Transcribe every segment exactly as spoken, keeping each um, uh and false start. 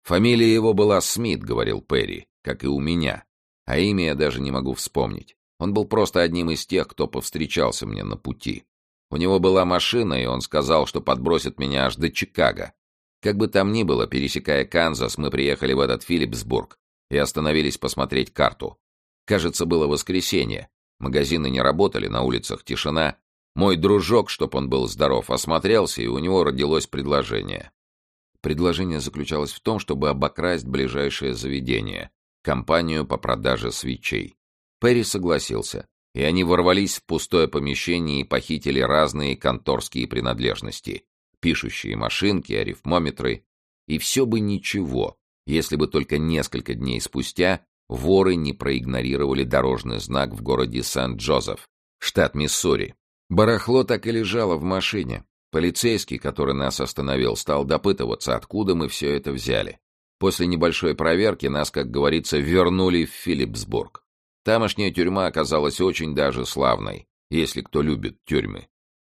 «Фамилия его была Смит», — говорил Перри, — «как и у меня. А имя я даже не могу вспомнить. Он был просто одним из тех, кто повстречался мне на пути. У него была машина, и он сказал, что подбросит меня аж до Чикаго. Как бы там ни было, пересекая Канзас, мы приехали в этот Филлипсбург и остановились посмотреть карту. Кажется, было воскресенье. Магазины не работали, на улицах тишина. Мой дружок, чтоб он был здоров, осмотрелся, и у него родилось предложение. Предложение заключалось в том, чтобы обокрасть ближайшее заведение, компанию по продаже свечей. Перри согласился, и они ворвались в пустое помещение и похитили разные конторские принадлежности, пишущие машинки, арифмометры. И все бы ничего, если бы только несколько дней спустя воры не проигнорировали дорожный знак в городе Сент-Джозеф, штат Миссури. Барахло так и лежало в машине. Полицейский, который нас остановил, стал допытываться, откуда мы все это взяли. После небольшой проверки нас, как говорится, вернули в Филлипсбург. Тамошняя тюрьма оказалась очень даже славной, если кто любит тюрьмы.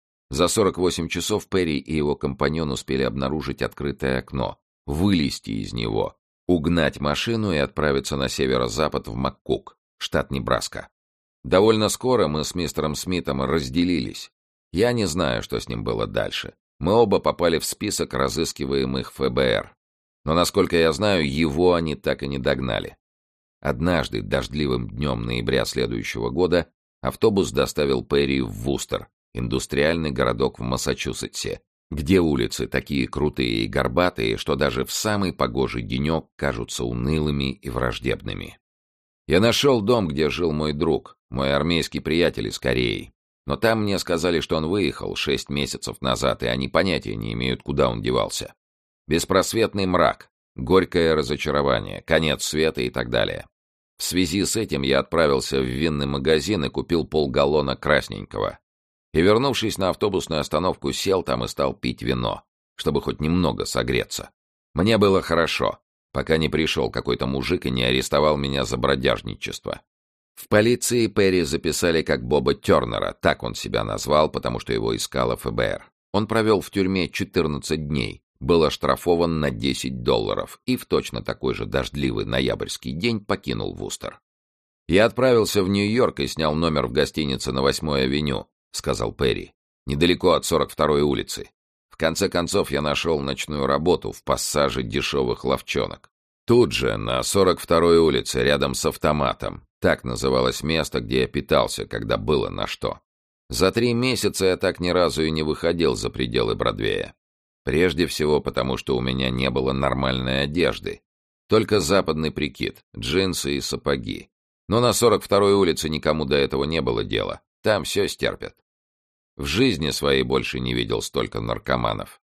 За сорок восемь часов Перри и его компаньон успели обнаружить открытое окно, вылезти из него, угнать машину и отправиться на северо-запад в Маккук, штат Небраска. Довольно скоро мы с мистером Смитом разделились. Я не знаю, что с ним было дальше. Мы оба попали в список разыскиваемых эф бэ эр. Но, насколько я знаю, его они так и не догнали. Однажды, дождливым днем ноября следующего года, автобус доставил Перри в Вустер, индустриальный городок в Массачусетсе, где улицы такие крутые и горбатые, что даже в самый погожий денек кажутся унылыми и враждебными. Я нашел дом, где жил мой друг, мой армейский приятель из Кореи. Но там мне сказали, что он выехал шесть месяцев назад, и они понятия не имеют, куда он девался. Беспросветный мрак, горькое разочарование, конец света и так далее. В связи с этим я отправился в винный магазин и купил полгаллона красненького. И, вернувшись на автобусную остановку, сел там и стал пить вино, чтобы хоть немного согреться. Мне было хорошо, пока не пришел какой-то мужик и не арестовал меня за бродяжничество. В полиции Перри записали как Боба Тернера, так он себя назвал, потому что его искала эф бэ эр. Он провел в тюрьме четырнадцать дней, был оштрафован на десять долларов и в точно такой же дождливый ноябрьский день покинул Вустер. «Я отправился в Нью-Йорк и снял номер в гостинице на восьмой авеню», — сказал Перри, — «недалеко от сорок второй улицы. В конце концов я нашел ночную работу в пассаже дешевых ловчонок. Тут же, на сорок второй улице, рядом с автоматом. Так называлось место, где я питался, когда было на что. За три месяца я так ни разу и не выходил за пределы Бродвея. Прежде всего потому, что у меня не было нормальной одежды. Только западный прикид, джинсы и сапоги. Но на сорок второй улице никому до этого не было дела. Там все стерпят. В жизни своей больше не видел столько наркоманов».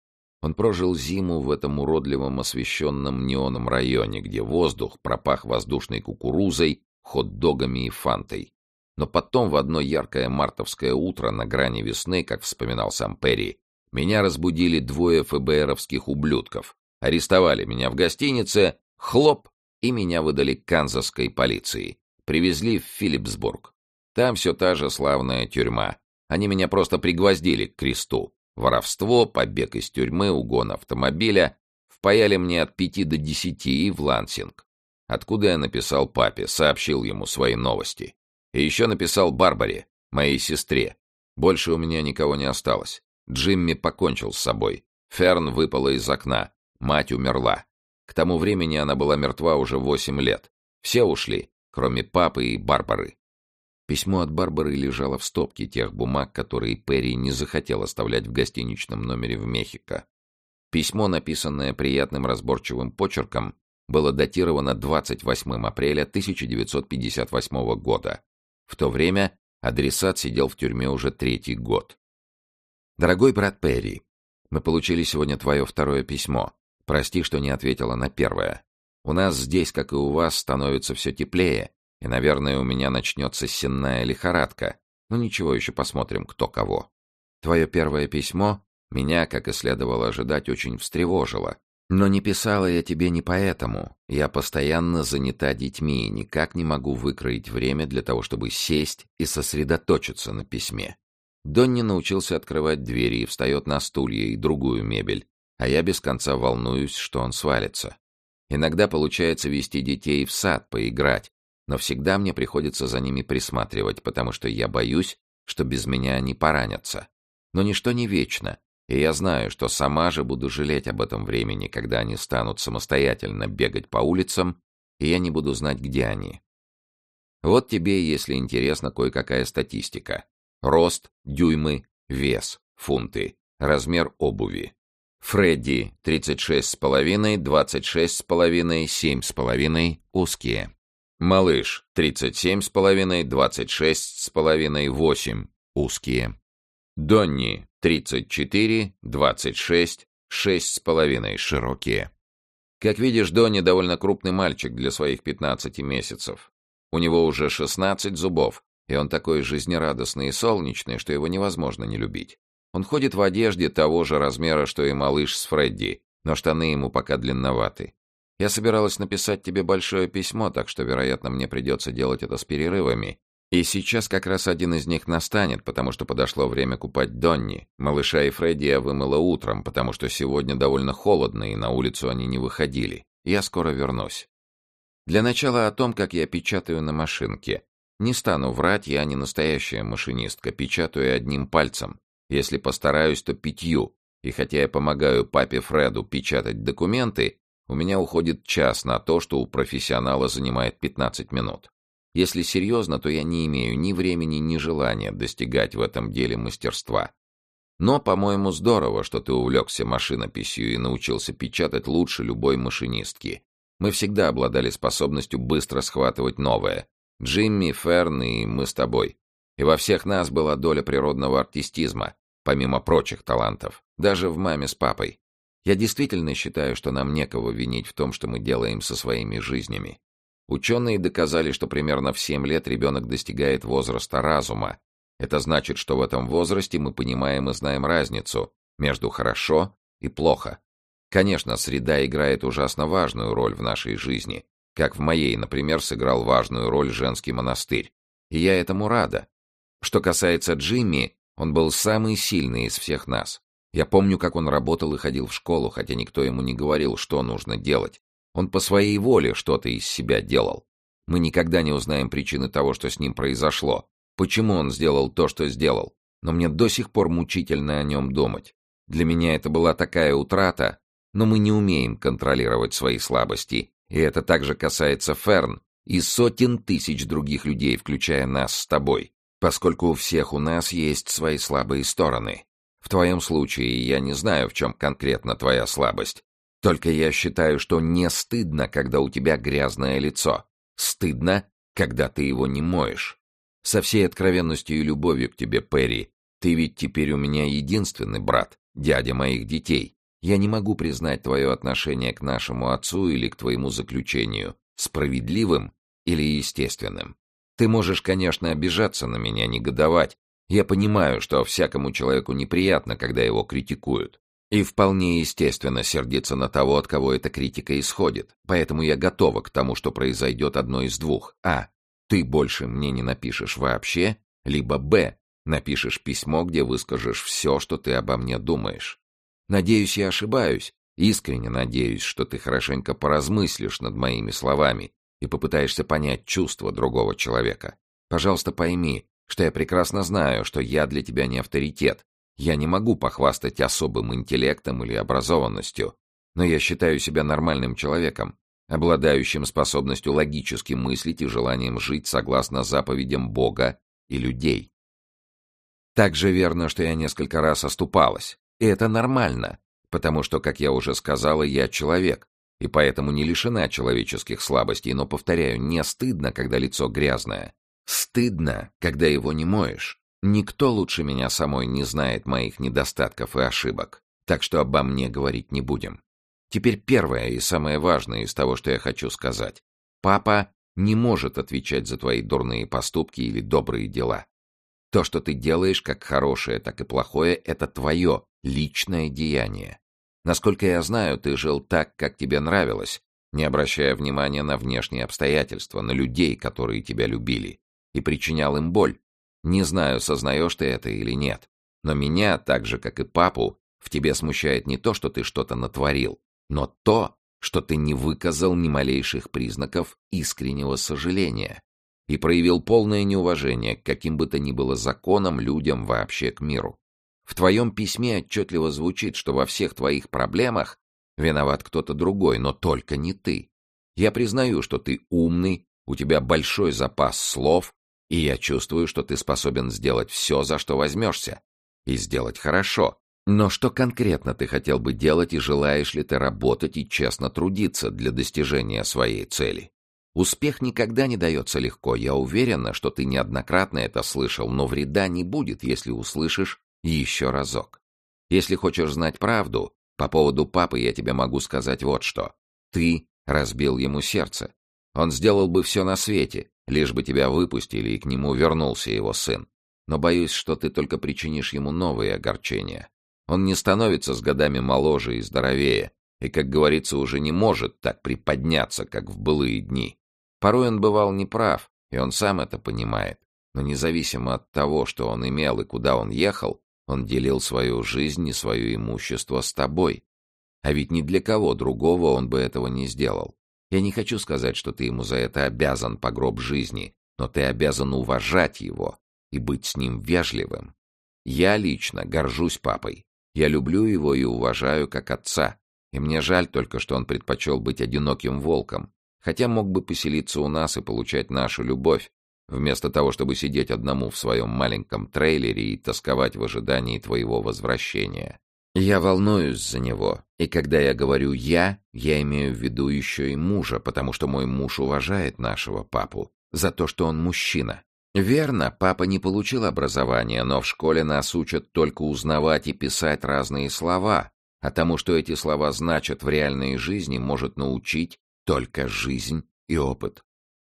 Он прожил зиму в этом уродливом освещенном неоном районе, где воздух пропах воздушной кукурузой, хот-догами и фантой. Но потом в одно яркое мартовское утро на грани весны, как вспоминал сам Перри, меня разбудили двое эф бэ эровских ублюдков, арестовали меня в гостинице, хлоп, и меня выдали канзасской полиции. Привезли в Филлипсбург. Там все та же славная тюрьма. Они меня просто пригвоздили к кресту. Воровство, побег из тюрьмы, угон автомобиля. Впаяли мне от пяти до десяти и в Лансинг. Откуда я написал папе, сообщил ему свои новости. И еще написал Барбаре, моей сестре. Больше у меня никого не осталось. Джимми покончил с собой. Ферн выпала из окна. Мать умерла. К тому времени она была мертва уже восемь лет. Все ушли, кроме папы и Барбары. Письмо от Барбары лежало в стопке тех бумаг, которые Перри не захотел оставлять в гостиничном номере в Мехико. Письмо, написанное приятным разборчивым почерком, было датировано двадцать восьмого апреля тысяча девятьсот пятьдесят восьмого года. В то время адресат сидел в тюрьме уже третий год. «Дорогой брат Перри, мы получили сегодня твое второе письмо. Прости, что не ответила на первое. У нас здесь, как и у вас, становится все теплее, и, наверное, у меня начнется сенная лихорадка. Но ничего, еще посмотрим, кто кого. Твое первое письмо меня, как и следовало ожидать, очень встревожило. Но не писала я тебе не поэтому. Я постоянно занята детьми и никак не могу выкроить время для того, чтобы сесть и сосредоточиться на письме. Донни научился открывать двери и встает на стулья и другую мебель, а я без конца волнуюсь, что он свалится. Иногда получается вести детей в сад поиграть, но всегда мне приходится за ними присматривать, потому что я боюсь, что без меня они поранятся. Но ничто не вечно, и я знаю, что сама же буду жалеть об этом времени, когда они станут самостоятельно бегать по улицам, и я не буду знать, где они. Вот тебе, если интересно, кое-какая статистика. Рост, дюймы, вес, фунты, размер обуви. Фредди тридцать шесть с половиной, двадцать шесть с половиной, семь с половиной, узкие. Малыш тридцать семь с половиной, двадцать шесть с половиной, восемь, узкие. Донни тридцать четыре, двадцать шесть, шесть с половиной, широкие. Как видишь, Донни довольно крупный мальчик для своих пятнадцати месяцев. У него уже шестнадцать зубов, и он такой жизнерадостный и солнечный, что его невозможно не любить. Он ходит в одежде того же размера, что и малыш с Фредди, но штаны ему пока длинноваты. Я собиралась написать тебе большое письмо, так что, вероятно, мне придется делать это с перерывами. И сейчас как раз один из них настанет, потому что подошло время купать Донни. Малыша и Фредди я вымыла утром, потому что сегодня довольно холодно, и на улицу они не выходили. Я скоро вернусь. Для начала о том, как я печатаю на машинке. Не стану врать, я не настоящая машинистка, печатаю одним пальцем. Если постараюсь, то пятью. И хотя я помогаю папе Фреду печатать документы, у меня уходит час на то, что у профессионала занимает пятнадцать минут. Если серьезно, то я не имею ни времени, ни желания достигать в этом деле мастерства. Но, по-моему, здорово, что ты увлекся машинописью и научился печатать лучше любой машинистки. Мы всегда обладали способностью быстро схватывать новое. Джимми, Ферн и мы с тобой. И во всех нас была доля природного артистизма, помимо прочих талантов, даже в маме с папой. Я действительно считаю, что нам некого винить в том, что мы делаем со своими жизнями. Ученые доказали, что примерно в семь лет ребенок достигает возраста разума. Это значит, что в этом возрасте мы понимаем и знаем разницу между хорошо и плохо. Конечно, среда играет ужасно важную роль в нашей жизни, как в моей, например, сыграл важную роль женский монастырь. И я этому рада. Что касается Джимми, он был самый сильный из всех нас. Я помню, как он работал и ходил в школу, хотя никто ему не говорил, что нужно делать. Он по своей воле что-то из себя делал. Мы никогда не узнаем причины того, что с ним произошло, почему он сделал то, что сделал. Но мне до сих пор мучительно о нем думать. Для меня это была такая утрата, но мы не умеем контролировать свои слабости, и это также касается Ферн и сотен тысяч других людей, включая нас с тобой, поскольку у всех у нас есть свои слабые стороны. В твоем случае я не знаю, в чем конкретно твоя слабость. Только я считаю, что не стыдно, когда у тебя грязное лицо. Стыдно, когда ты его не моешь. Со всей откровенностью и любовью к тебе, Перри, ты ведь теперь у меня единственный брат, дядя моих детей. Я не могу признать твое отношение к нашему отцу или к твоему заключению справедливым или естественным. Ты можешь, конечно, обижаться на меня, негодовать. Я понимаю, что всякому человеку неприятно, когда его критикуют. И вполне естественно сердиться на того, от кого эта критика исходит. Поэтому я готова к тому, что произойдет одно из двух. А. Ты больше мне не напишешь вообще, либо Б. Напишешь письмо, где выскажешь все, что ты обо мне думаешь. Надеюсь, я ошибаюсь. Искренне надеюсь, что ты хорошенько поразмыслишь над моими словами и попытаешься понять чувства другого человека. Пожалуйста, пойми, что я прекрасно знаю, что я для тебя не авторитет. Я не могу похвастать особым интеллектом или образованностью, но я считаю себя нормальным человеком, обладающим способностью логически мыслить и желанием жить согласно заповедям Бога и людей. Так же верно, что я несколько раз оступалась, и это нормально, потому что, как я уже сказала, я человек, и поэтому не лишена человеческих слабостей, но, повторяю, не стыдно, когда лицо грязное. Стыдно, когда его не моешь. Никто лучше меня самой не знает моих недостатков и ошибок, так что обо мне говорить не будем. Теперь первое и самое важное из того, что я хочу сказать. Папа не может отвечать за твои дурные поступки или добрые дела. То, что ты делаешь, как хорошее, так и плохое, это твое личное деяние. Насколько я знаю, ты жил так, как тебе нравилось, не обращая внимания на внешние обстоятельства, на людей, которые тебя любили, и причинял им боль. Не знаю, сознаешь ты это или нет, но меня, так же, как и папу, в тебе смущает не то, что ты что-то натворил, но то, что ты не выказал ни малейших признаков искреннего сожаления и проявил полное неуважение к каким бы то ни было законам, людям, вообще к миру. В твоем письме отчетливо звучит, что во всех твоих проблемах виноват кто-то другой, но только не ты. Я признаю, что ты умный, у тебя большой запас слов, и я чувствую, что ты способен сделать все, за что возьмешься, и сделать хорошо. Но что конкретно ты хотел бы делать и желаешь ли ты работать и честно трудиться для достижения своей цели? Успех никогда не дается легко. Я уверена, что ты неоднократно это слышал, но вреда не будет, если услышишь еще разок. Если хочешь знать правду, по поводу папы я тебе могу сказать вот что. Ты разбил ему сердце. Он сделал бы все на свете, лишь бы тебя выпустили и к нему вернулся его сын. Но боюсь, что ты только причинишь ему новые огорчения. Он не становится с годами моложе и здоровее, и, как говорится, уже не может так приподняться, как в былые дни. Порой он бывал неправ, и он сам это понимает. Но независимо от того, что он имел и куда он ехал, он делил свою жизнь и свое имущество с тобой. А ведь ни для кого другого он бы этого не сделал. Я не хочу сказать, что ты ему за это обязан по гроб жизни, но ты обязан уважать его и быть с ним вежливым. Я лично горжусь папой. Я люблю его и уважаю как отца. И мне жаль только, что он предпочел быть одиноким волком, хотя мог бы поселиться у нас и получать нашу любовь, вместо того, чтобы сидеть одному в своем маленьком трейлере и тосковать в ожидании твоего возвращения. Я волнуюсь за него, и когда я говорю «я», я имею в виду еще и мужа, потому что мой муж уважает нашего папу за то, что он мужчина. Верно, папа не получил образования, но в школе нас учат только узнавать и писать разные слова, а тому, что эти слова значат в реальной жизни, может научить только жизнь и опыт.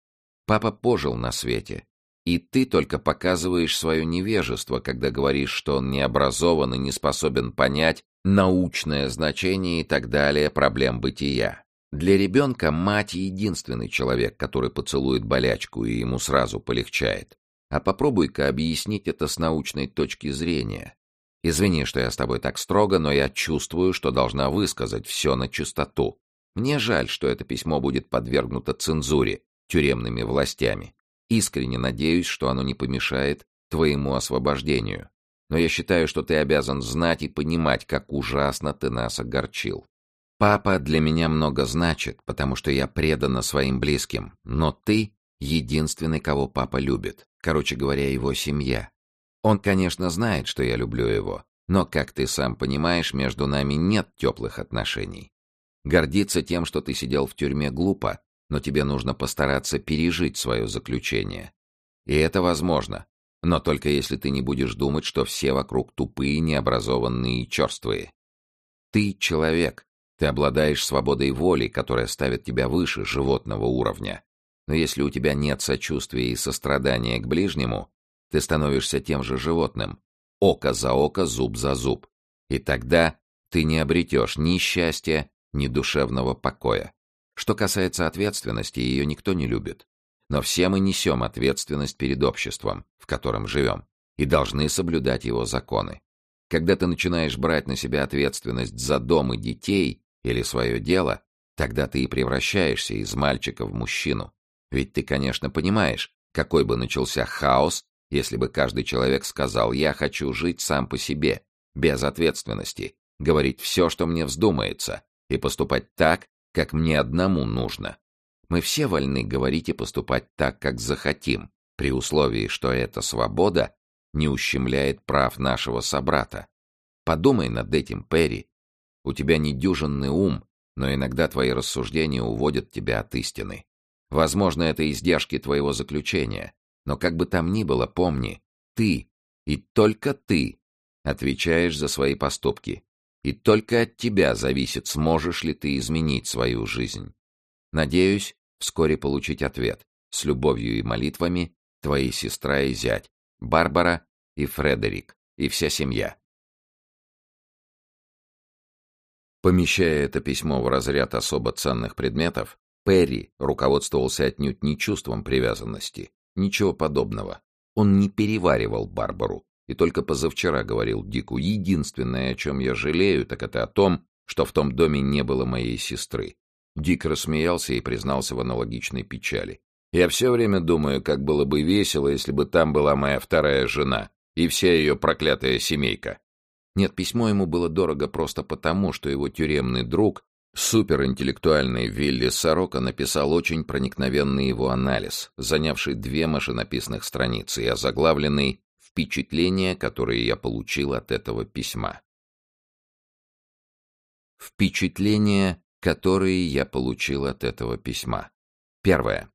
Папа пожил на свете, и ты только показываешь свое невежество, когда говоришь, что он не образован и не способен понять научное значение и так далее проблем бытия. Для ребенка мать — единственный человек, который поцелует болячку, и ему сразу полегчает. А попробуй-ка объяснить это с научной точки зрения. Извини, что я с тобой так строго, но я чувствую, что должна высказать все на чистоту. Мне жаль, что это письмо будет подвергнуто цензуре тюремными властями. Искренне надеюсь, что оно не помешает твоему освобождению. Но я считаю, что ты обязан знать и понимать, как ужасно ты нас огорчил. Папа для меня много значит, потому что я предана своим близким, но ты — единственный, кого папа любит. Короче говоря, его семья. Он, конечно, знает, что я люблю его, но, как ты сам понимаешь, между нами нет теплых отношений. Гордиться тем, что ты сидел в тюрьме, глупо, но тебе нужно постараться пережить свое заключение. И это возможно, но только если ты не будешь думать, что все вокруг тупые, необразованные и черствые. Ты человек. Ты обладаешь свободой воли, которая ставит тебя выше животного уровня. Но если у тебя нет сочувствия и сострадания к ближнему, ты становишься тем же животным. Око за око, зуб за зуб. И тогда ты не обретешь ни счастья, ни душевного покоя. Что касается ответственности, ее никто не любит. Но все мы несем ответственность перед обществом, в котором живем, и должны соблюдать его законы. Когда ты начинаешь брать на себя ответственность за дом и детей, или свое дело, тогда ты и превращаешься из мальчика в мужчину. Ведь ты, конечно, понимаешь, какой бы начался хаос, если бы каждый человек сказал «я хочу жить сам по себе», без ответственности, говорить все, что мне вздумается, и поступать так, как мне одному нужно. Мы все вольны говорить и поступать так, как захотим, при условии, что эта свобода не ущемляет прав нашего собрата. Подумай над этим, Перри. У тебя недюжинный ум, но иногда твои рассуждения уводят тебя от истины. Возможно, это издержки твоего заключения, но как бы там ни было, помни, ты, и только ты, отвечаешь за свои поступки, и только от тебя зависит, сможешь ли ты изменить свою жизнь. Надеюсь вскоре получить ответ. С любовью и молитвами, твои сестра и зять, Барбара и Фредерик, и вся семья. Помещая это письмо в разряд особо ценных предметов, Перри руководствовался отнюдь не чувством привязанности. Ничего подобного. Он не переваривал Барбару. И только позавчера говорил Дику: единственное, о чем я жалею, так это о том, что в том доме не было моей сестры. Дик рассмеялся и признался в аналогичной печали. «Я все время думаю, как было бы весело, если бы там была моя вторая жена и вся ее проклятая семейка». Нет, письмо ему было дорого просто потому, что его тюремный друг, суперинтеллектуальный Вилли Сорока, написал очень проникновенный его анализ, занявший две машинописных страницы и озаглавленный «Впечатления, которые я получил от этого письма». Впечатления, которые я получил от этого письма. Первое.